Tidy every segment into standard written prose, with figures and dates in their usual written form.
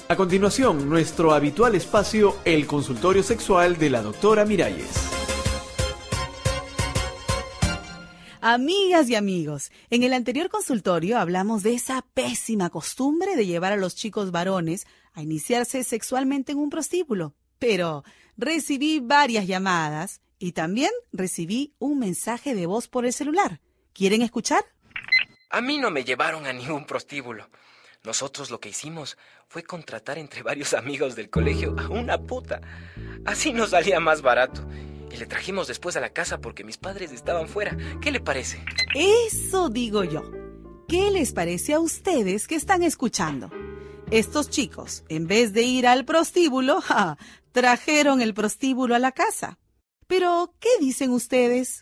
A continuación, nuestro habitual espacio, el consultorio sexual de la doctora Miralles. Amigas y amigos, en el anterior consultorio hablamos de esa pésima costumbre de llevar a los chicos varones a iniciarse sexualmente en un prostíbulo. Pero recibí varias llamadas y también recibí un mensaje de voz por el celular. ¿Quieren escuchar? A mí no me llevaron a ningún prostíbulo. Nosotros lo que hicimos fue contratar entre varios amigos del colegio a una puta. Así nos salía más barato. Y le trajimos después a la casa porque mis padres estaban fuera. ¿Qué le parece? Eso digo yo. ¿Qué les parece a ustedes que están escuchando? Estos chicos, en vez de ir al prostíbulo, trajeron el prostíbulo a la casa. Pero, ¿qué dicen ustedes?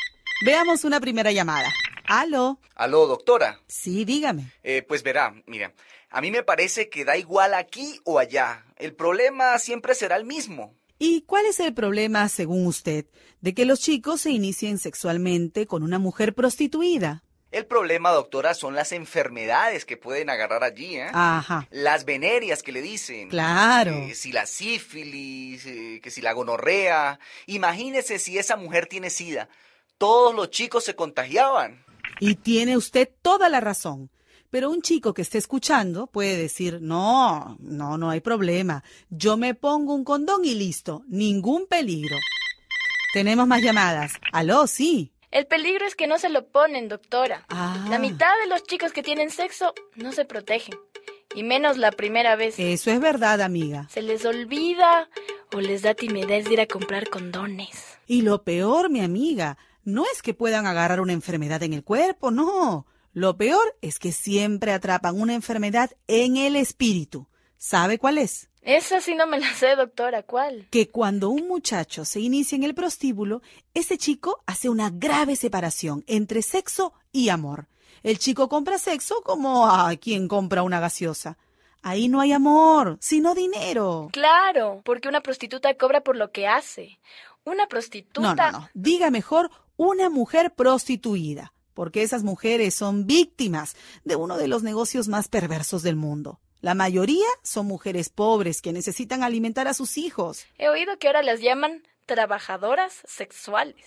Veamos una primera llamada. ¿Aló? Aló, doctora. Sí, dígame. Pues verá, mira, a mí me parece que da igual aquí o allá. El problema siempre será el mismo. ¿Y cuál es el problema, según usted, de que los chicos se inicien sexualmente con una mujer prostituida? El problema, doctora, son las enfermedades que pueden agarrar allí, ¿eh? Ajá. Las venerias que le dicen. Claro. Si la sífilis, que si la gonorrea. Imagínese si esa mujer tiene sida. Todos los chicos se contagiaban. Y tiene usted toda la razón. Pero un chico que esté escuchando puede decir, no hay problema. Yo me pongo un condón y listo. Ningún peligro. Tenemos más llamadas. ¿Aló? Sí. El peligro es que no se lo ponen, doctora. La mitad de los chicos que tienen sexo no se protegen. Y menos la primera vez. Eso es verdad, amiga. Se les olvida o les da timidez de ir a comprar condones. Y lo peor, mi amiga, no es que puedan agarrar una enfermedad en el cuerpo, no. Lo peor es que siempre atrapan una enfermedad en el espíritu. ¿Sabe cuál es? Esa sí no me la sé, doctora. ¿Cuál? Que cuando un muchacho se inicia en el prostíbulo, ese chico hace una grave separación entre sexo y amor. El chico compra sexo como quien compra una gaseosa. Ahí no hay amor, sino dinero. Claro, porque una prostituta cobra por lo que hace. Una prostituta... No. Diga mejor una mujer prostituida, porque esas mujeres son víctimas de uno de los negocios más perversos del mundo. La mayoría son mujeres pobres que necesitan alimentar a sus hijos. He oído que ahora las llaman trabajadoras sexuales.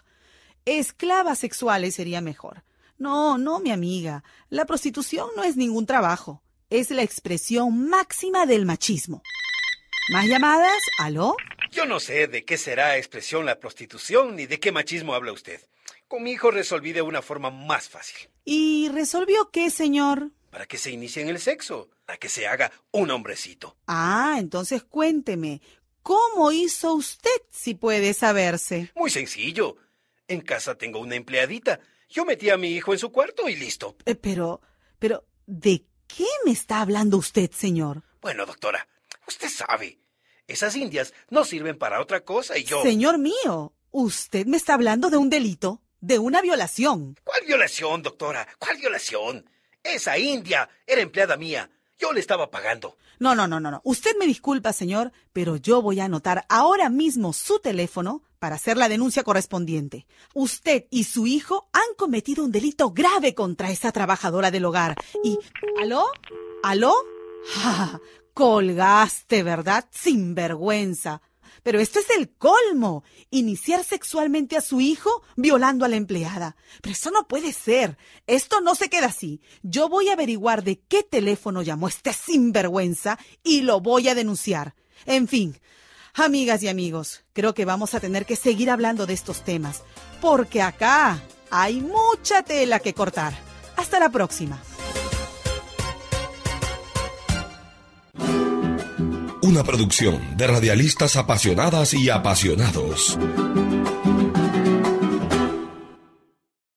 Esclavas sexuales sería mejor. No, mi amiga. La prostitución no es ningún trabajo. Es la expresión máxima del machismo. ¿Más llamadas? ¿Aló? Yo no sé de qué será expresión la prostitución ni de qué machismo habla usted. Con mi hijo resolví de una forma más fácil. ¿Y resolvió qué, señor? Para que se inicie en el sexo, para que se haga un hombrecito. Entonces cuénteme, ¿cómo hizo usted, si puede saberse? Muy sencillo. En casa tengo una empleadita. Yo metí a mi hijo en su cuarto y listo. Pero, ¿de qué me está hablando usted, señor? Bueno, doctora, usted sabe. Esas indias no sirven para otra cosa y yo... Señor mío, usted me está hablando de un delito, de una violación. ¿Cuál violación, doctora? ¿Cuál violación? Esa india era empleada mía. Yo le estaba pagando. No. Usted me disculpa, señor, pero yo voy a anotar ahora mismo su teléfono para hacer la denuncia correspondiente. Usted y su hijo han cometido un delito grave contra esa trabajadora del hogar. Y... ¿Aló? Colgaste, ¿verdad? Sinvergüenza. Pero esto es el colmo. Iniciar sexualmente a su hijo violando a la empleada. Pero eso no puede ser. Esto no se queda así. Yo voy a averiguar de qué teléfono llamó este sinvergüenza y lo voy a denunciar. En fin, amigas y amigos, creo que vamos a tener que seguir hablando de estos temas, porque acá hay mucha tela que cortar. Hasta la próxima. Una producción de radialistas apasionadas y apasionados.